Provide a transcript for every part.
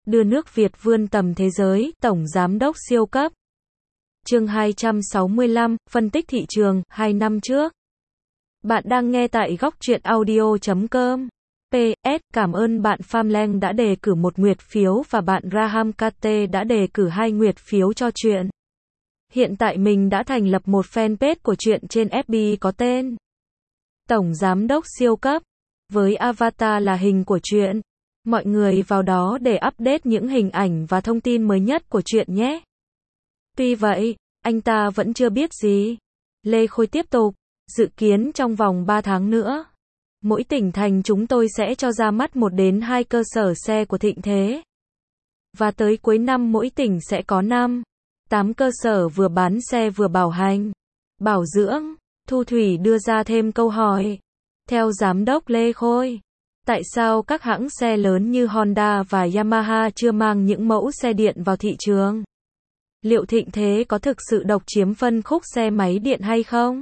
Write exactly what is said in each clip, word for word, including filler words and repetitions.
đưa nước Việt vươn tầm thế giới, Tổng Giám đốc siêu cấp. Chương hai trăm sáu mươi lăm, phân tích thị trường, hai năm trước. Bạn đang nghe tại góc truyện audio chấm com. pê ét, cảm ơn bạn Farmland đã đề cử một nguyệt phiếu và bạn Raham Kate đã đề cử hai nguyệt phiếu cho truyện. Hiện tại mình đã thành lập một fanpage của truyện trên ép bê có tên Tổng Giám đốc siêu cấp, với avatar là hình của truyện. Mọi người vào đó để update những hình ảnh và thông tin mới nhất của truyện nhé. Tuy vậy, anh ta vẫn chưa biết gì. Lê Khôi tiếp tục, dự kiến trong vòng ba tháng nữa, mỗi tỉnh thành chúng tôi sẽ cho ra mắt một đến hai cơ sở xe của Thịnh Thế. Và tới cuối năm mỗi tỉnh sẽ có năm, tám cơ sở vừa bán xe vừa bảo hành, bảo dưỡng. Thu Thủy đưa ra thêm câu hỏi. Theo Giám đốc Lê Khôi, tại sao các hãng xe lớn như Honda và Yamaha chưa mang những mẫu xe điện vào thị trường? Liệu Thịnh Thế có thực sự độc chiếm phân khúc xe máy điện hay không?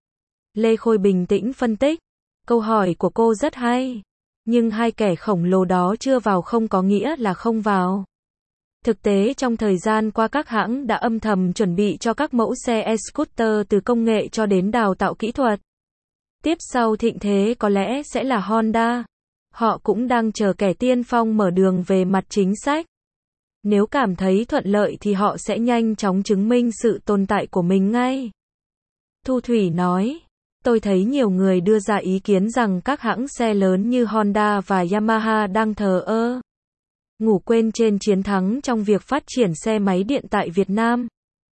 Lê Khôi bình tĩnh phân tích. Câu hỏi của cô rất hay. Nhưng hai kẻ khổng lồ đó chưa vào không có nghĩa là không vào. Thực tế trong thời gian qua các hãng đã âm thầm chuẩn bị cho các mẫu xe e-scooter từ công nghệ cho đến đào tạo kỹ thuật. Tiếp sau Thịnh Thế có lẽ sẽ là Honda. Họ cũng đang chờ kẻ tiên phong mở đường về mặt chính sách. Nếu cảm thấy thuận lợi thì họ sẽ nhanh chóng chứng minh sự tồn tại của mình ngay. Thu Thủy nói, tôi thấy nhiều người đưa ra ý kiến rằng các hãng xe lớn như Honda và Yamaha đang thờ ơ, ngủ quên trên chiến thắng trong việc phát triển xe máy điện tại Việt Nam.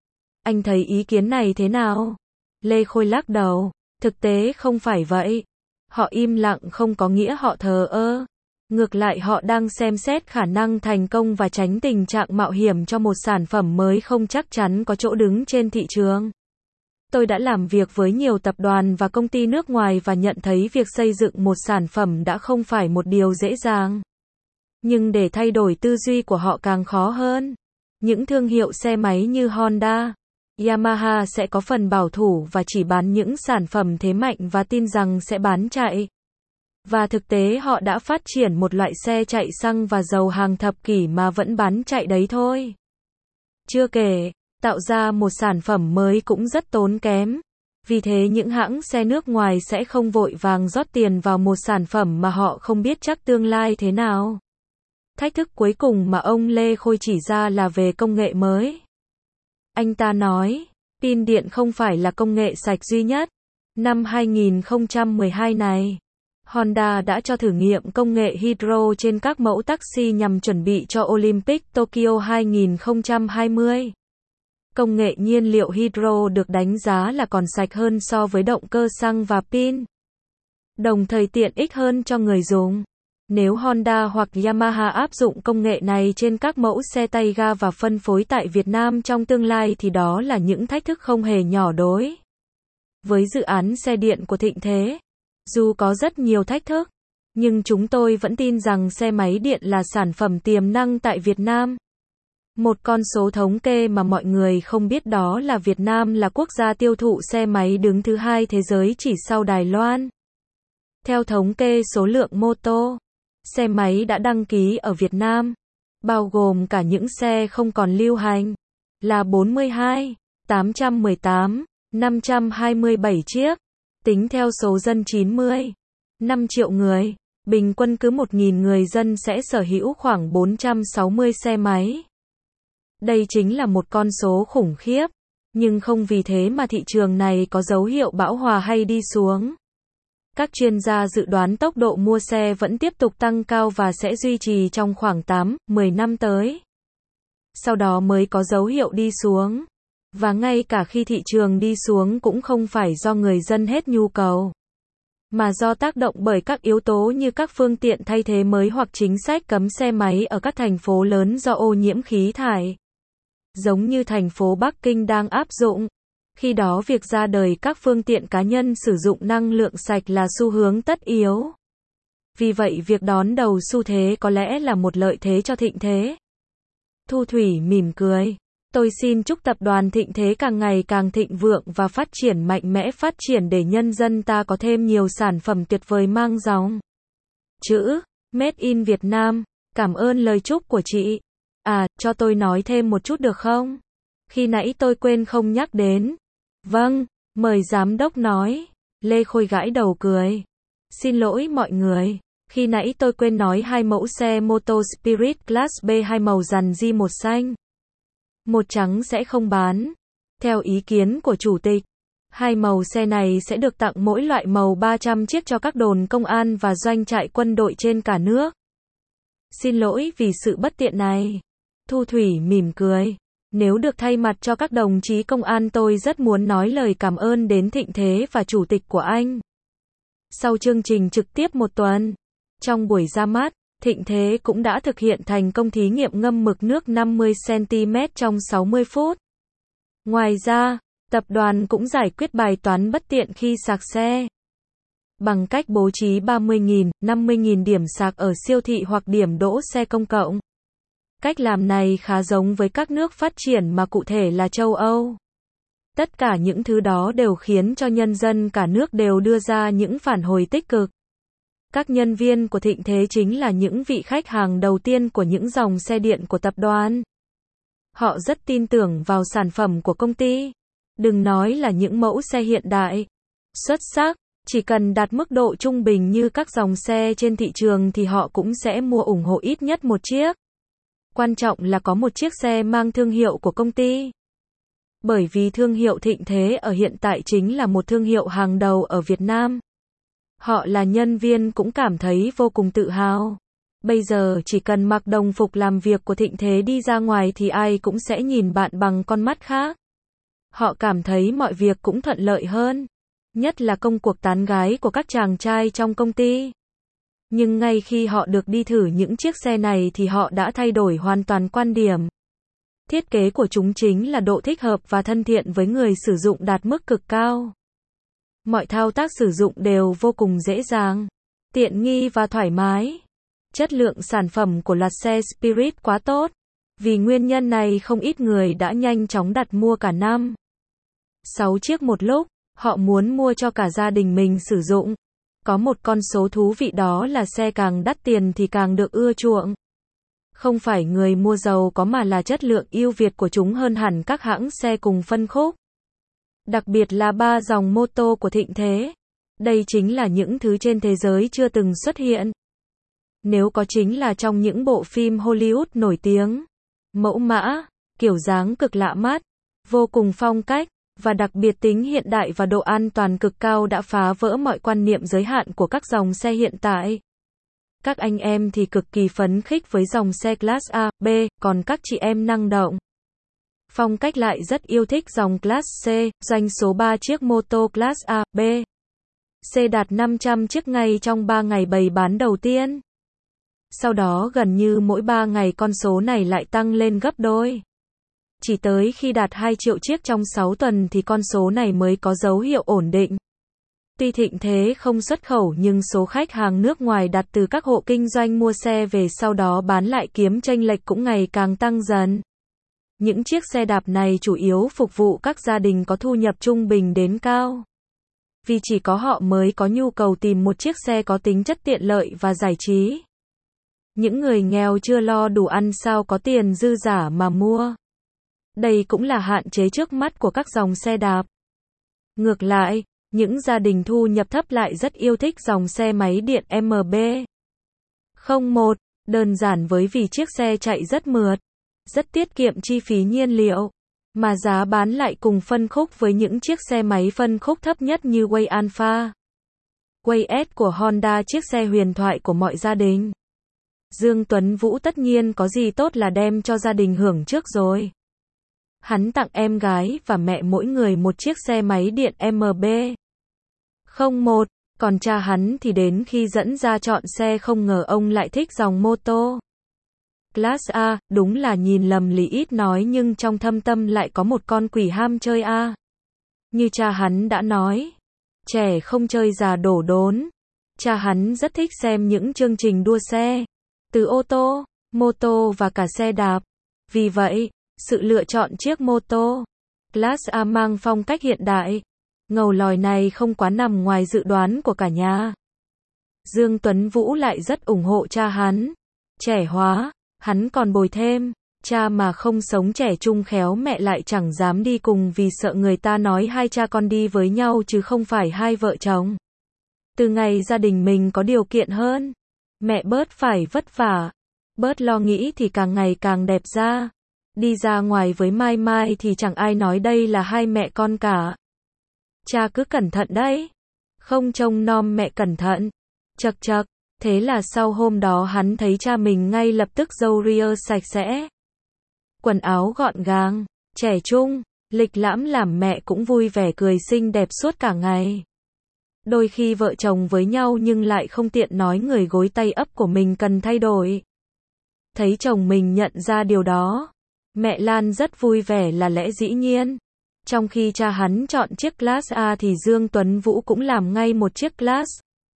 Anh thấy ý kiến này thế nào? Lê Khôi lắc đầu, thực tế không phải vậy. Họ im lặng không có nghĩa họ thờ ơ. Ngược lại họ đang xem xét khả năng thành công và tránh tình trạng mạo hiểm cho một sản phẩm mới không chắc chắn có chỗ đứng trên thị trường. Tôi đã làm việc với nhiều tập đoàn và công ty nước ngoài và nhận thấy việc xây dựng một sản phẩm đã không phải một điều dễ dàng. Nhưng để thay đổi tư duy của họ càng khó hơn. Những thương hiệu xe máy như Honda, Yamaha sẽ có phần bảo thủ và chỉ bán những sản phẩm thế mạnh và tin rằng sẽ bán chạy. Và thực tế họ đã phát triển một loại xe chạy xăng và dầu hàng thập kỷ mà vẫn bán chạy đấy thôi. Chưa kể, tạo ra một sản phẩm mới cũng rất tốn kém. Vì thế những hãng xe nước ngoài sẽ không vội vàng rót tiền vào một sản phẩm mà họ không biết chắc tương lai thế nào. Thách thức cuối cùng mà ông Lê Khôi chỉ ra là về công nghệ mới. Anh ta nói, pin điện không phải là công nghệ sạch duy nhất. Năm hai nghìn không trăm mười hai này, Honda đã cho thử nghiệm công nghệ hydro trên các mẫu taxi nhằm chuẩn bị cho Olympic Tokyo hai nghìn không trăm hai mươi. Công nghệ nhiên liệu hydro được đánh giá là còn sạch hơn so với động cơ xăng và pin, đồng thời tiện ích hơn cho người dùng. Nếu Honda hoặc Yamaha áp dụng công nghệ này trên các mẫu xe tay ga và phân phối tại Việt Nam trong tương lai thì đó là những thách thức không hề nhỏ đối với dự án xe điện của Thịnh Thế. Dù có rất nhiều thách thức, nhưng chúng tôi vẫn tin rằng xe máy điện là sản phẩm tiềm năng tại Việt Nam. Một con số thống kê mà mọi người không biết đó là Việt Nam là quốc gia tiêu thụ xe máy đứng thứ hai thế giới chỉ sau Đài Loan. Theo thống kê số lượng mô tô, xe máy đã đăng ký ở Việt Nam, bao gồm cả những xe không còn lưu hành, là bốn mươi hai nghìn tám trăm mười tám, năm trăm hai mươi bảy chiếc. Tính theo số dân chín mươi phẩy năm triệu người, bình quân cứ một nghìn người dân sẽ sở hữu khoảng bốn trăm sáu mươi xe máy. Đây chính là một con số khủng khiếp, nhưng không vì thế mà thị trường này có dấu hiệu bão hòa hay đi xuống. Các chuyên gia dự đoán tốc độ mua xe vẫn tiếp tục tăng cao và sẽ duy trì trong khoảng tám đến mười năm tới. Sau đó mới có dấu hiệu đi xuống. Và ngay cả khi thị trường đi xuống cũng không phải do người dân hết nhu cầu, mà do tác động bởi các yếu tố như các phương tiện thay thế mới hoặc chính sách cấm xe máy ở các thành phố lớn do ô nhiễm khí thải. Giống như thành phố Bắc Kinh đang áp dụng. Khi đó việc ra đời các phương tiện cá nhân sử dụng năng lượng sạch là xu hướng tất yếu. Vì vậy việc đón đầu xu thế có lẽ là một lợi thế cho Thịnh Thế. Thu Thủy mỉm cười. Tôi xin chúc tập đoàn Thịnh Thế càng ngày càng thịnh vượng và phát triển mạnh mẽ, phát triển để nhân dân ta có thêm nhiều sản phẩm tuyệt vời mang dòng chữ Made in Việt Nam. Cảm ơn lời chúc của chị. À, cho tôi nói thêm một chút được không? Khi nãy tôi quên không nhắc đến. Vâng, mời giám đốc nói. Lê Khôi gãi đầu cười. Xin lỗi mọi người. Khi nãy tôi quên nói hai mẫu xe mô tô Spirit Class B hai màu dàn di một xanh, một trắng sẽ không bán. Theo ý kiến của chủ tịch, hai màu xe này sẽ được tặng mỗi loại màu ba trăm chiếc cho các đồn công an và doanh trại quân đội trên cả nước. Xin lỗi vì sự bất tiện này. Thu Thủy mỉm cười. Nếu được thay mặt cho các đồng chí công an tôi rất muốn nói lời cảm ơn đến Thịnh Thế và chủ tịch của anh. Sau chương trình trực tiếp một tuần, trong buổi ra mắt, Thịnh Thế cũng đã thực hiện thành công thí nghiệm ngâm mực nước năm mươi xăng-ti-mét trong sáu mươi phút. Ngoài ra, tập đoàn cũng giải quyết bài toán bất tiện khi sạc xe bằng cách bố trí ba mươi nghìn, năm mươi nghìn điểm sạc ở siêu thị hoặc điểm đỗ xe công cộng. Cách làm này khá giống với các nước phát triển mà cụ thể là châu Âu. Tất cả những thứ đó đều khiến cho nhân dân cả nước đều đưa ra những phản hồi tích cực. Các nhân viên của Thịnh Thế chính là những vị khách hàng đầu tiên của những dòng xe điện của tập đoàn. Họ rất tin tưởng vào sản phẩm của công ty. Đừng nói là những mẫu xe hiện đại, xuất sắc, chỉ cần đạt mức độ trung bình như các dòng xe trên thị trường thì họ cũng sẽ mua ủng hộ ít nhất một chiếc. Quan trọng là có một chiếc xe mang thương hiệu của công ty. Bởi vì thương hiệu Thịnh Thế ở hiện tại chính là một thương hiệu hàng đầu ở Việt Nam. Họ là nhân viên cũng cảm thấy vô cùng tự hào. Bây giờ chỉ cần mặc đồng phục làm việc của Thịnh Thế đi ra ngoài thì ai cũng sẽ nhìn bạn bằng con mắt khác. Họ cảm thấy mọi việc cũng thuận lợi hơn. Nhất là công cuộc tán gái của các chàng trai trong công ty. Nhưng ngay khi họ được đi thử những chiếc xe này thì họ đã thay đổi hoàn toàn quan điểm. Thiết kế của chúng chính là độ thích hợp và thân thiện với người sử dụng đạt mức cực cao. Mọi thao tác sử dụng đều vô cùng dễ dàng, tiện nghi và thoải mái. Chất lượng sản phẩm của loạt xe Spirit quá tốt. Vì nguyên nhân này không ít người đã nhanh chóng đặt mua cả năm, sáu chiếc một lúc. Họ muốn mua cho cả gia đình mình sử dụng. Có một con số thú vị đó là xe càng đắt tiền thì càng được ưa chuộng. Không phải người mua giàu có mà là chất lượng ưu việt của chúng hơn hẳn các hãng xe cùng phân khúc. Đặc biệt là ba dòng mô tô của Thịnh Thế. Đây chính là những thứ trên thế giới chưa từng xuất hiện. Nếu có chính là trong những bộ phim Hollywood nổi tiếng. Mẫu mã, kiểu dáng cực lạ mắt, vô cùng phong cách, và đặc biệt tính hiện đại và độ an toàn cực cao đã phá vỡ mọi quan niệm giới hạn của các dòng xe hiện tại. Các anh em thì cực kỳ phấn khích với dòng xe Class A, B, còn các chị em năng động. Phong cách lại rất yêu thích dòng Class C, doanh số ba chiếc mô tô Class A, B, C đạt năm trăm chiếc ngay trong ba ngày bày bán đầu tiên. Sau đó gần như mỗi ba ngày con số này lại tăng lên gấp đôi. Chỉ tới khi đạt hai triệu chiếc trong sáu tuần thì con số này mới có dấu hiệu ổn định. Tuy Thịnh Thế không xuất khẩu nhưng số khách hàng nước ngoài đặt từ các hộ kinh doanh mua xe về sau đó bán lại kiếm chênh lệch cũng ngày càng tăng dần. Những chiếc xe đạp này chủ yếu phục vụ các gia đình có thu nhập trung bình đến cao. Vì chỉ có họ mới có nhu cầu tìm một chiếc xe có tính chất tiện lợi và giải trí. Những người nghèo chưa lo đủ ăn sao có tiền dư giả mà mua. Đây cũng là hạn chế trước mắt của các dòng xe đạp. Ngược lại, những gia đình thu nhập thấp lại rất yêu thích dòng xe máy điện em bê không một, đơn giản với vì chiếc xe chạy rất mượt, rất tiết kiệm chi phí nhiên liệu, mà giá bán lại cùng phân khúc với những chiếc xe máy phân khúc thấp nhất như Way Alpha, Way S của Honda, chiếc xe huyền thoại của mọi gia đình. Dương Tuấn Vũ tất nhiên có gì tốt là đem cho gia đình hưởng trước rồi. Hắn tặng em gái và mẹ mỗi người một chiếc xe máy điện em bê không một, còn cha hắn thì đến khi dẫn ra chọn xe không ngờ ông lại thích dòng mô tô Class A, đúng là nhìn lầm lì ít nói nhưng trong thâm tâm lại có một con quỷ ham chơi A. Như cha hắn đã nói, trẻ không chơi già đổ đốn. Cha hắn rất thích xem những chương trình đua xe, từ ô tô, mô tô và cả xe đạp. Vì vậy, sự lựa chọn chiếc mô tô Class A mang phong cách hiện đại, ngầu lòi này không quá nằm ngoài dự đoán của cả nhà. Dương Tuấn Vũ lại rất ủng hộ cha hắn. trẻ hóa, hắn còn bồi thêm, cha mà không sống trẻ trung khéo mẹ lại chẳng dám đi cùng vì sợ người ta nói hai cha con đi với nhau chứ không phải hai vợ chồng. Từ ngày gia đình mình có điều kiện hơn, mẹ bớt phải vất vả, bớt lo nghĩ thì càng ngày càng đẹp ra. Đi ra ngoài với Mai Mai thì chẳng ai nói đây là hai mẹ con cả. Cha cứ cẩn thận đấy. Không trông nom mẹ cẩn thận. Chật chật. Thế là sau hôm đó hắn thấy cha mình ngay lập tức râu ria sạch sẽ. Quần áo gọn gàng, trẻ trung, lịch lãm làm mẹ cũng vui vẻ cười xinh đẹp suốt cả ngày. Đôi khi vợ chồng với nhau nhưng lại không tiện nói người gối tay ấp của mình cần thay đổi. Thấy chồng mình nhận ra điều đó, mẹ Lan rất vui vẻ là lẽ dĩ nhiên. Trong khi cha hắn chọn chiếc Class A thì Dương Tuấn Vũ cũng làm ngay một chiếc Class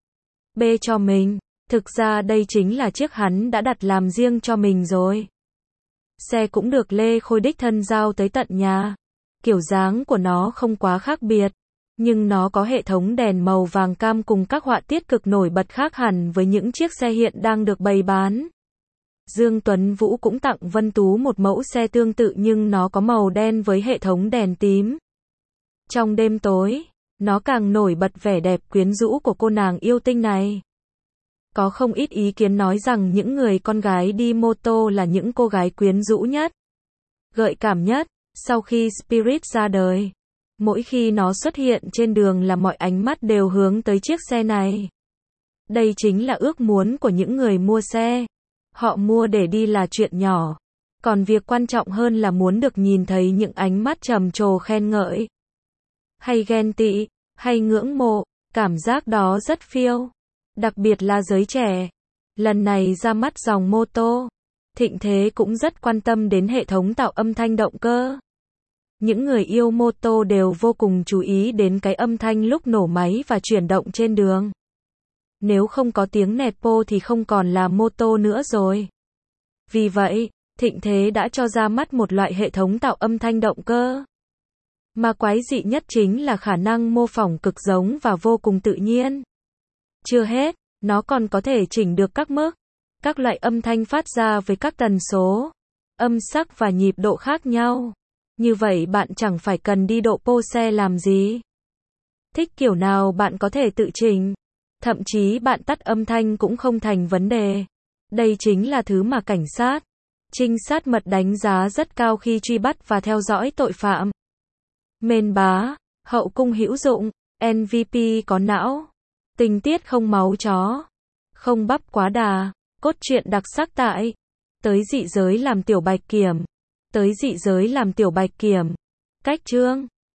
B cho mình. Thực ra đây chính là chiếc hắn đã đặt làm riêng cho mình rồi. Xe cũng được Lê Khôi đích thân giao tới tận nhà. Kiểu dáng của nó không quá khác biệt, nhưng nó có hệ thống đèn màu vàng cam cùng các họa tiết cực nổi bật khác hẳn với những chiếc xe hiện đang được bày bán. Dương Tuấn Vũ cũng tặng Vân Tú một mẫu xe tương tự nhưng nó có màu đen với hệ thống đèn tím. Trong đêm tối, nó càng nổi bật vẻ đẹp quyến rũ của cô nàng yêu tinh này. Có không ít ý kiến nói rằng những người con gái đi mô tô là những cô gái quyến rũ nhất, gợi cảm nhất, sau khi Spirit ra đời. Mỗi khi nó xuất hiện trên đường là mọi ánh mắt đều hướng tới chiếc xe này. Đây chính là ước muốn của những người mua xe. Họ mua để đi là chuyện nhỏ. Còn việc quan trọng hơn là muốn được nhìn thấy những ánh mắt trầm trồ khen ngợi. Hay ghen tị, hay ngưỡng mộ, cảm giác đó rất phiêu. Đặc biệt là giới trẻ. Lần này ra mắt dòng mô tô, Thịnh Thế cũng rất quan tâm đến hệ thống tạo âm thanh động cơ. Những người yêu mô tô đều vô cùng chú ý đến cái âm thanh lúc nổ máy và chuyển động trên đường. Nếu không có tiếng nẹt bô thì không còn là mô tô nữa rồi. Vì vậy, Thịnh Thế đã cho ra mắt một loại hệ thống tạo âm thanh động cơ. Mà quái dị nhất chính là khả năng mô phỏng cực giống và vô cùng tự nhiên. Chưa hết, nó còn có thể chỉnh được các mức, các loại âm thanh phát ra với các tần số, âm sắc và nhịp độ khác nhau. Như vậy bạn chẳng phải cần đi độ pô xe làm gì. Thích kiểu nào bạn có thể tự chỉnh. Thậm chí bạn tắt âm thanh cũng không thành vấn đề. Đây chính là thứ mà cảnh sát, trinh sát mật đánh giá rất cao khi truy bắt và theo dõi tội phạm. Mên bá, hậu cung hữu dụng, em vê pê có não, tình tiết không máu chó, không bắp quá đà, cốt truyện đặc sắc tại Tới dị giới làm tiểu bạch kiểm. Tới dị giới làm tiểu bạch kiểm. Cách chương